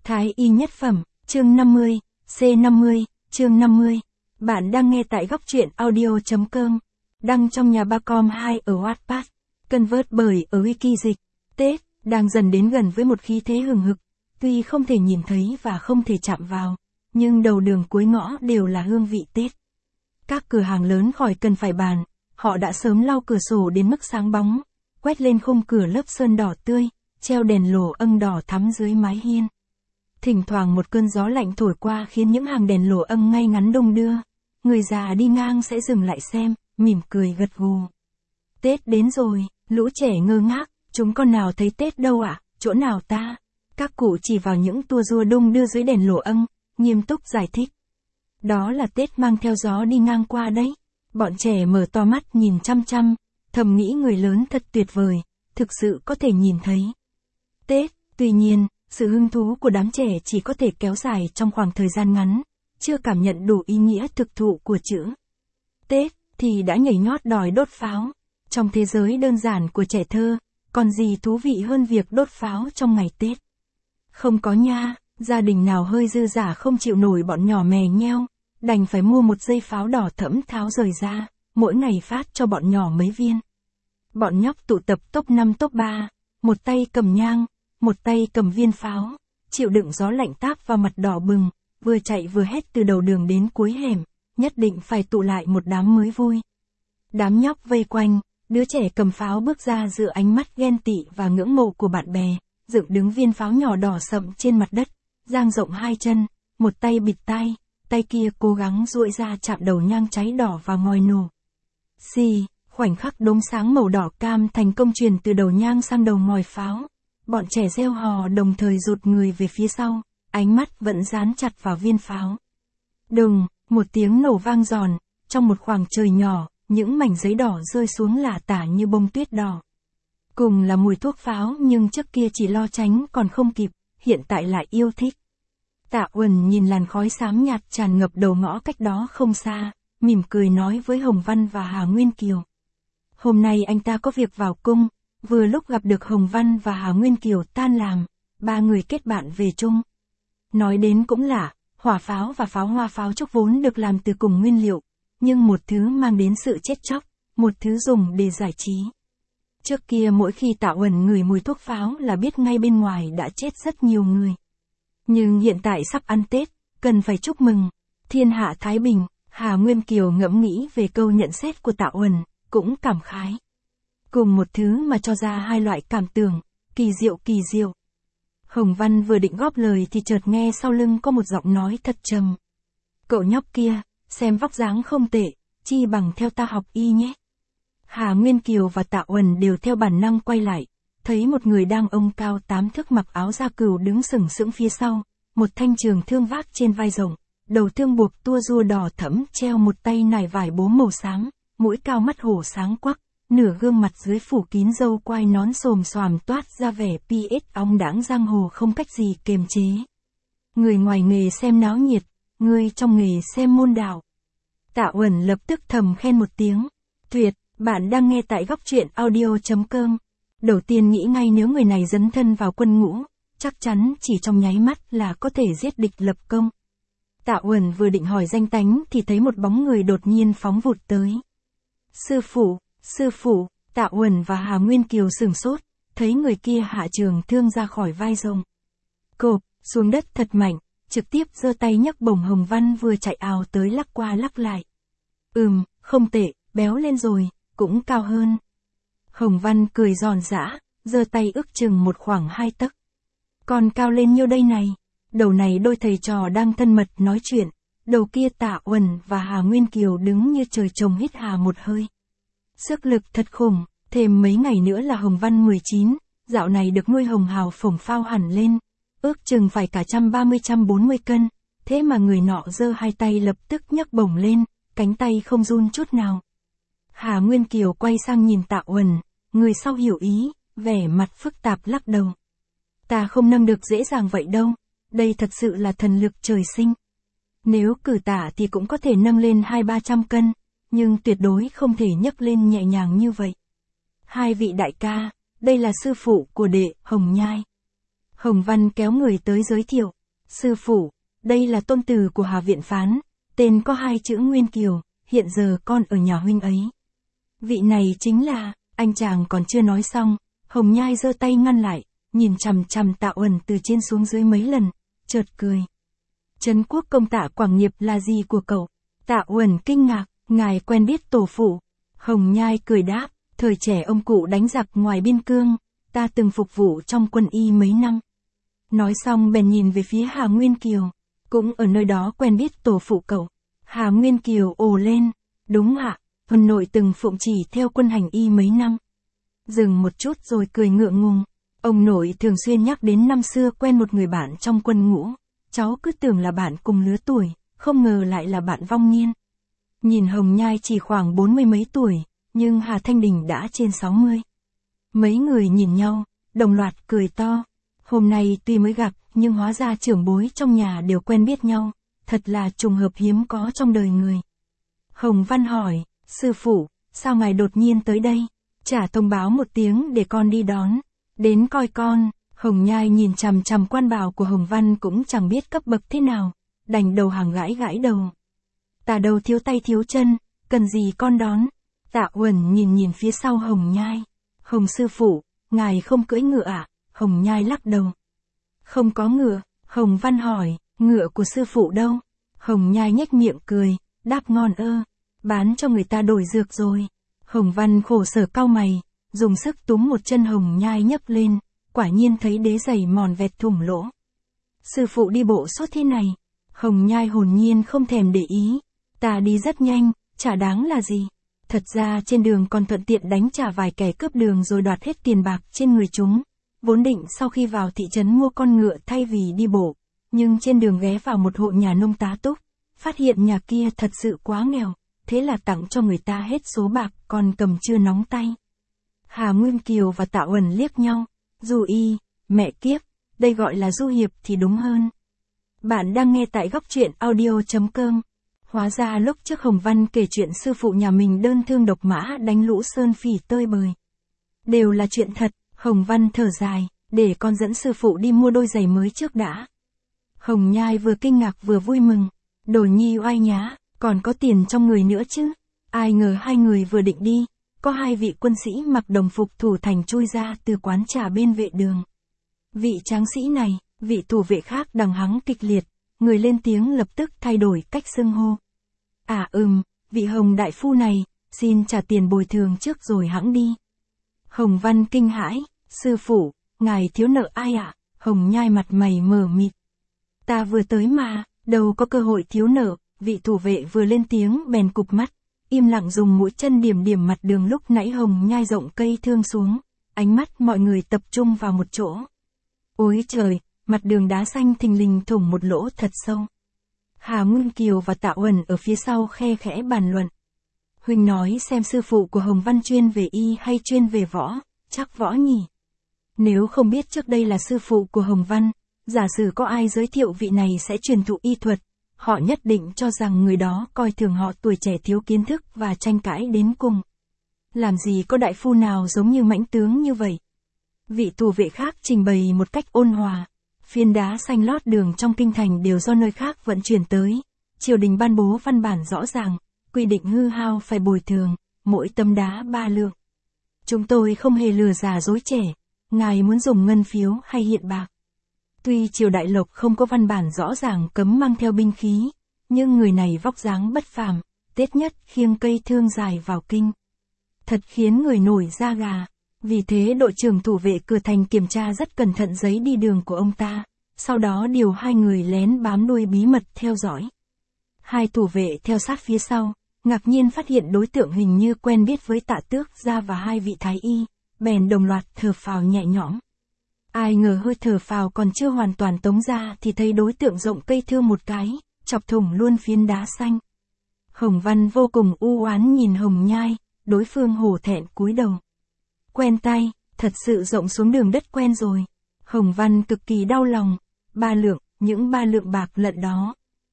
Thái y nhất phẩm, chương 50, C50, chương 50. Bạn đang nghe tại góc truyện audio.com. Đăng trong nhà Bacom 2 ở Wattpad. Convert bởi ở Wiki Dịch. Tết, đang dần đến gần với một khí thế hừng hực. Tuy không thể nhìn thấy và không thể chạm vào, nhưng đầu đường cuối ngõ đều là hương vị Tết. Các cửa hàng lớn khỏi cần phải bàn, họ đã sớm lau cửa sổ đến mức sáng bóng, quét lên khung cửa lớp sơn đỏ tươi, treo đèn lồ âng đỏ thắm dưới mái hiên. Thỉnh thoảng một cơn gió lạnh thổi qua khiến những hàng đèn lồ âng ngay ngắn đung đưa. Người già đi ngang sẽ dừng lại xem, mỉm cười gật gù. Tết đến rồi, lũ trẻ ngơ ngác, chúng con nào thấy Tết đâu ạ, chỗ nào ta? Các cụ chỉ vào những tua rua đung đưa dưới đèn lồ âng, nghiêm túc giải thích. Đó là Tết mang theo gió đi ngang qua đấy. Bọn trẻ mở to mắt nhìn chăm chăm, thầm nghĩ người lớn thật tuyệt vời, thực sự có thể nhìn thấy Tết. Tuy nhiên, sự hứng thú của đám trẻ chỉ có thể kéo dài trong khoảng thời gian ngắn, chưa cảm nhận đủ ý nghĩa thực thụ của chữ Tết, thì đã nhảy nhót đòi đốt pháo. Trong thế giới đơn giản của trẻ thơ, còn gì thú vị hơn việc đốt pháo trong ngày Tết? Không có nha, gia đình nào hơi dư dả không chịu nổi bọn nhỏ mè nheo, đành phải mua một dây pháo đỏ thẫm tháo rời ra, mỗi ngày phát cho bọn nhỏ mấy viên. Bọn nhóc tụ tập top 5 top 3, một tay cầm nhang, một tay cầm viên pháo, chịu đựng gió lạnh táp vào mặt đỏ bừng, vừa chạy vừa hét từ đầu đường đến cuối hẻm, nhất định phải tụ lại một đám mới vui. Đám nhóc vây quanh, đứa trẻ cầm pháo bước ra giữa ánh mắt ghen tị và ngưỡng mộ của bạn bè, dựng đứng viên pháo nhỏ đỏ sậm trên mặt đất, dang rộng hai chân, một tay bịt tai, tay kia cố gắng duỗi ra chạm đầu nhang cháy đỏ vào ngòi nổ. Xì, khoảnh khắc đốm sáng màu đỏ cam thành công truyền từ đầu nhang sang đầu ngòi pháo. Bọn trẻ reo hò đồng thời rụt người về phía sau, ánh mắt vẫn dán chặt vào viên pháo. Đùng, một tiếng nổ vang giòn, trong một khoảng trời nhỏ, những mảnh giấy đỏ rơi xuống lả tả như bông tuyết đỏ. Cùng là mùi thuốc pháo nhưng trước kia chỉ lo tránh còn không kịp, hiện tại lại yêu thích. Tạ Uẩn nhìn làn khói xám nhạt tràn ngập đầu ngõ cách đó không xa, mỉm cười nói với Hồng Văn và Hà Nguyên Kiều. Hôm nay anh ta có việc vào cung, vừa lúc gặp được Hồng Văn và Hà Nguyên Kiều tan làm, ba người kết bạn về chung. Nói đến cũng lạ, hỏa pháo và pháo hoa pháo trúc vốn được làm từ cùng nguyên liệu, nhưng một thứ mang đến sự chết chóc, một thứ dùng để giải trí. Trước kia mỗi khi Tạ Uẩn ngửi mùi thuốc pháo là biết ngay bên ngoài đã chết rất nhiều người. Nhưng hiện tại sắp ăn Tết, cần phải chúc mừng, thiên hạ thái bình. Hà Nguyên Kiều ngẫm nghĩ về câu nhận xét của Tạ Uẩn, cũng cảm khái. Cùng một thứ mà cho ra hai loại cảm tưởng, kỳ diệu kỳ diệu. Hồng Văn vừa định góp lời thì chợt nghe sau lưng có một giọng nói thật trầm. Cậu nhóc kia, xem vóc dáng không tệ, chi bằng theo ta học y nhé. Hà Nguyên Kiều và Tạ Uẩn đều theo bản năng quay lại, thấy một người đang ông cao 8 thước mặc áo da cừu đứng sừng sững phía sau, một thanh trường thương vác trên vai rộng, đầu thương buộc tua rua đỏ thẫm treo một tay nải vải bố màu xám, mũi cao mắt hổ sáng quắc, nửa gương mặt dưới phủ kín râu quai nón xồm xoàm toát ra vẻ PS óng đãng giang hồ không cách gì kiềm chế. Người ngoài nghề xem náo nhiệt, người trong nghề xem môn đạo. Tạ Uẩn lập tức thầm khen một tiếng. Tuyệt, bạn đang nghe tại góc truyện audio.com. Đầu tiên nghĩ ngay nếu người này dấn thân vào quân ngũ, chắc chắn chỉ trong nháy mắt là có thể giết địch lập công. Tạ Uẩn vừa định hỏi danh tánh thì thấy một bóng người đột nhiên phóng vụt tới. Sư phụ, Tạ Uẩn và Hà Nguyên Kiều sửng sốt, thấy người kia hạ trường thương ra khỏi vai rồng. Cộp, xuống đất thật mạnh, trực tiếp giơ tay nhấc bổng Hồng Văn vừa chạy ào tới lắc qua lắc lại. Không tệ, béo lên rồi, cũng cao hơn. Hồng Văn cười giòn giã, giơ tay ước chừng một khoảng 2 tấc. Còn cao lên nhiêu đây này? Đầu này đôi thầy trò đang thân mật nói chuyện, đầu kia Tạ Uẩn và Hà Nguyên Kiều đứng như trời trồng hít hà một hơi. Sức lực thật khủng, thêm mấy ngày nữa là Hồng Văn 19, dạo này được nuôi hồng hào phồng phao hẳn lên, ước chừng phải cả 130-140 cân, thế mà người nọ giơ hai tay lập tức nhấc bổng lên, cánh tay không run chút nào. Hà Nguyên Kiều quay sang nhìn Tạ Uẩn, người sau hiểu ý, vẻ mặt phức tạp lắc đầu. Ta không nâng được dễ dàng vậy đâu, đây thật sự là thần lực trời sinh. Nếu cử tả thì cũng có thể nâng lên 200-300 cân, nhưng tuyệt đối không thể nhấc lên nhẹ nhàng như vậy. Hai vị đại ca, đây là sư phụ của đệ, Hồng Nhai. Hồng Văn kéo người tới giới thiệu. Sư phụ, đây là tôn tử của Hà Viện Phán, tên có 2 chữ Nguyên Kiều, hiện giờ con ở nhà huynh ấy. Vị này chính là, anh chàng còn chưa nói xong, Hồng Nhai giơ tay ngăn lại, nhìn chằm chằm Tạ Uẩn từ trên xuống dưới mấy lần, chợt cười. Trấn quốc công Tạ Quảng Nghiệp là gì của cậu? Tạ Uẩn kinh ngạc, ngài quen biết tổ phụ. Hồng Nhai cười đáp, thời trẻ ông cụ đánh giặc ngoài biên cương, ta từng phục vụ trong quân y mấy năm. Nói xong bèn nhìn về phía Hà Nguyên Kiều, cũng ở nơi đó quen biết tổ phụ cậu. Hà Nguyên Kiều ồ lên, đúng ạ, Huân nội từng phụng chỉ theo quân hành y mấy năm. Dừng một chút rồi cười ngượng ngùng, ông nội thường xuyên nhắc đến năm xưa quen một người bạn trong quân ngũ, cháu cứ tưởng là bạn cùng lứa tuổi, không ngờ lại là bạn vong niên. Nhìn Hồng Nhai chỉ khoảng 40 mấy tuổi, nhưng Hà Thanh Đình đã trên 60. Mấy người nhìn nhau, đồng loạt cười to. Hôm nay tuy mới gặp, nhưng hóa ra trưởng bối trong nhà đều quen biết nhau, thật là trùng hợp hiếm có trong đời người. Hồng Văn hỏi, sư phụ, sao ngài đột nhiên tới đây? Chả thông báo một tiếng để con đi đón, đến coi con. Hồng Nhai nhìn chằm chằm quan bào của Hồng Văn cũng chẳng biết cấp bậc thế nào, đành đầu hàng gãi gãi đầu. Ta đâu thiếu tay thiếu chân, cần gì con đón? Tạ Uẩn nhìn phía sau Hồng Nhai. Hồng sư phụ, ngài không cưỡi ngựa à? Hồng Nhai lắc đầu. Không có ngựa. Hồng Văn hỏi, ngựa của sư phụ đâu? Hồng Nhai nhếch miệng cười, đáp ngon ơ, bán cho người ta đổi dược rồi. Hồng Văn khổ sở cau mày, dùng sức túm một chân Hồng Nhai nhấc lên, quả nhiên thấy đế giày mòn vẹt thủng lỗ. Sư phụ đi bộ suốt thế này. Hồng Nhai hồn nhiên không thèm để ý. Ta đi rất nhanh, chả đáng là gì. Thật ra trên đường còn thuận tiện đánh trả vài kẻ cướp đường rồi đoạt hết tiền bạc trên người chúng. Vốn định sau khi vào thị trấn mua con ngựa thay vì đi bộ, nhưng trên đường ghé vào một hộ nhà nông tá túc, phát hiện nhà kia thật sự quá nghèo, thế là tặng cho người ta hết số bạc còn cầm chưa nóng tay. Hà Nguyên Kiều và Tạ Uẩn liếc nhau, Du Y, mẹ kiếp, đây gọi là du hiệp thì đúng hơn. Bạn đang nghe tại góc truyện audio.com. Hóa ra lúc trước Hồng Văn kể chuyện sư phụ nhà mình đơn thương độc mã đánh lũ sơn phỉ tơi bời. Đều là chuyện thật. Hồng Văn thở dài, để con dẫn sư phụ đi mua đôi giày mới trước đã. Hồng Nhai vừa kinh ngạc vừa vui mừng, đồ nhi oai nhá, còn có tiền trong người nữa chứ. Ai ngờ hai người vừa định đi, có 2 vị quân sĩ mặc đồng phục thủ thành chui ra từ quán trà bên vệ đường. Vị tráng sĩ này, vị thủ vệ khác đằng hắng kịch liệt, người lên tiếng lập tức thay đổi cách xưng hô. Vị Hồng đại phu này, xin trả tiền bồi thường trước rồi hẵng đi. Hồng Văn kinh hãi, sư phụ, ngài thiếu nợ ai ạ? Hồng Nhai mặt mày mờ mịt. Ta vừa tới mà, đâu có cơ hội thiếu nợ, vị thủ vệ vừa lên tiếng bèn cụp mắt, im lặng dùng mũi chân điểm mặt đường lúc nãy Hồng Nhai rộng cây thương xuống, ánh mắt mọi người tập trung vào một chỗ. Ôi trời, mặt đường đá xanh thình lình thủng một lỗ thật sâu. Hà Nguyên Kiều và Tạ Uẩn ở phía sau khe khẽ bàn luận. Huynh nói xem sư phụ của Hồng Văn chuyên về y hay chuyên về võ, chắc võ nhỉ. Nếu không biết trước đây là sư phụ của Hồng Văn, giả sử có ai giới thiệu vị này sẽ truyền thụ y thuật, họ nhất định cho rằng người đó coi thường họ tuổi trẻ thiếu kiến thức và tranh cãi đến cùng. Làm gì có đại phu nào giống như mãnh tướng như vậy. Vị thủ vệ khác trình bày một cách ôn hòa. Phiến đá xanh lót đường trong kinh thành đều do nơi khác vận chuyển tới. Triều đình ban bố văn bản rõ ràng, quy định hư hao phải bồi thường, mỗi tấm đá 3 lượng. Chúng tôi không hề lừa già dối trẻ, ngài muốn dùng ngân phiếu hay hiện bạc. Tuy triều đại lộc không có văn bản rõ ràng cấm mang theo binh khí, nhưng người này vóc dáng bất phàm, tết nhất khiêng cây thương dài vào kinh. Thật khiến người nổi da gà. Vì thế đội trưởng thủ vệ cửa thành kiểm tra rất cẩn thận giấy đi đường của ông ta, sau đó điều 2 người lén bám đuôi bí mật theo dõi. 2 thủ vệ theo sát phía sau, ngạc nhiên phát hiện đối tượng hình như quen biết với Tạ Tước Gia và 2 vị thái y, bèn đồng loạt thở phào nhẹ nhõm. Ai ngờ hơi thở phào còn chưa hoàn toàn tống ra thì thấy đối tượng rộng cây thương một cái, chọc thủng luôn phiến đá xanh. Hồng Văn vô cùng u oán nhìn Hồng Nhai, đối phương hổ thẹn cúi đầu. Quen tay, thật sự rộng xuống đường đất quen rồi. Hồng Văn cực kỳ đau lòng. 3 lượng, những 3 lượng bạc lận đó.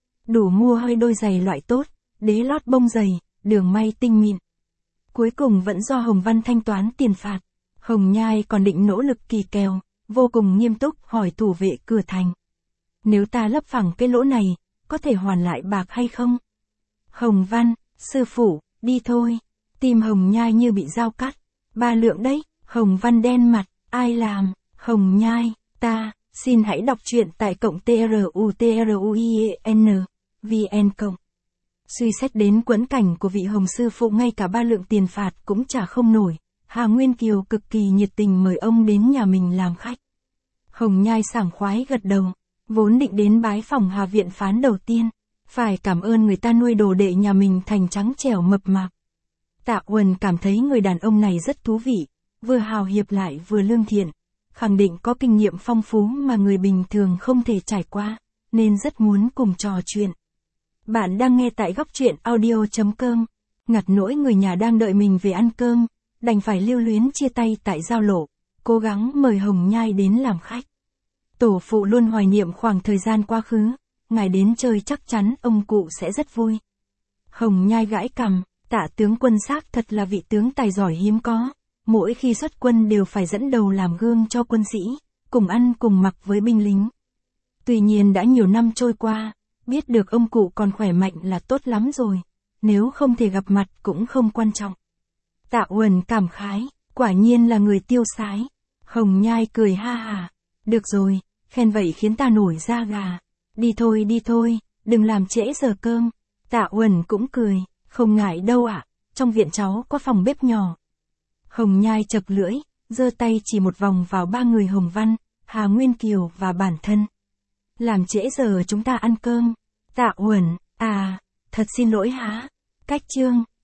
Đủ mua hơi đôi giày loại tốt, đế lót bông dày, đường may tinh mịn. Cuối cùng vẫn do Hồng Văn thanh toán tiền phạt. Hồng Nhai còn định nỗ lực kỳ kèo, vô cùng nghiêm túc hỏi thủ vệ cửa thành. Nếu ta lấp phẳng cái lỗ này, có thể hoàn lại bạc hay không? Hồng Văn, sư phụ, đi thôi. Tim Hồng Nhai như bị dao cắt. 3 lượng đấy. Hồng Văn đen mặt, ai làm? Hồng Nhai, ta, xin hãy đọc truyện tại cộng TRUTRUIEN, VN cộng. Suy xét đến quẫn cảnh của vị Hồng sư phụ ngay cả 3 lượng tiền phạt cũng trả không nổi, Hà Nguyên Kiều cực kỳ nhiệt tình mời ông đến nhà mình làm khách. Hồng Nhai sảng khoái gật đầu, vốn định đến bái phòng Hà viện phán đầu tiên, phải cảm ơn người ta nuôi đồ đệ nhà mình thành trắng trẻo mập mạp. Tạ Uẩn cảm thấy người đàn ông này rất thú vị, vừa hào hiệp lại vừa lương thiện, khẳng định có kinh nghiệm phong phú mà người bình thường không thể trải qua, nên rất muốn cùng trò chuyện. Bạn đang nghe tại góc truyện audio.com, ngặt nỗi người nhà đang đợi mình về ăn cơm, đành phải lưu luyến chia tay tại giao lộ, cố gắng mời Hồng Nhai đến làm khách. Tổ phụ luôn hoài niệm khoảng thời gian quá khứ, ngài đến chơi chắc chắn ông cụ sẽ rất vui. Hồng Nhai gãi cằm, Tạ tướng quân xác thật là vị tướng tài giỏi hiếm có, mỗi khi xuất quân đều phải dẫn đầu làm gương cho quân sĩ, cùng ăn cùng mặc với binh lính. Tuy nhiên đã nhiều năm trôi qua, biết được ông cụ còn khỏe mạnh là tốt lắm rồi, nếu không thể gặp mặt cũng không quan trọng. Tạ Uẩn cảm khái, quả nhiên là người tiêu sái. Hồng Nhai cười ha hà, được rồi, khen vậy khiến ta nổi da gà. Đi thôi, đừng làm trễ giờ cơm. Tạ Uẩn cũng cười, không ngại đâu ạ, trong viện cháu có phòng bếp nhỏ. Hồng Nhai chậc lưỡi, giơ tay chỉ một vòng vào 3 người Hồng Văn, Hà Nguyên Kiều và bản thân. Làm trễ giờ chúng ta ăn cơm. Tạ Uẩn, à, thật xin lỗi há. Cách chương,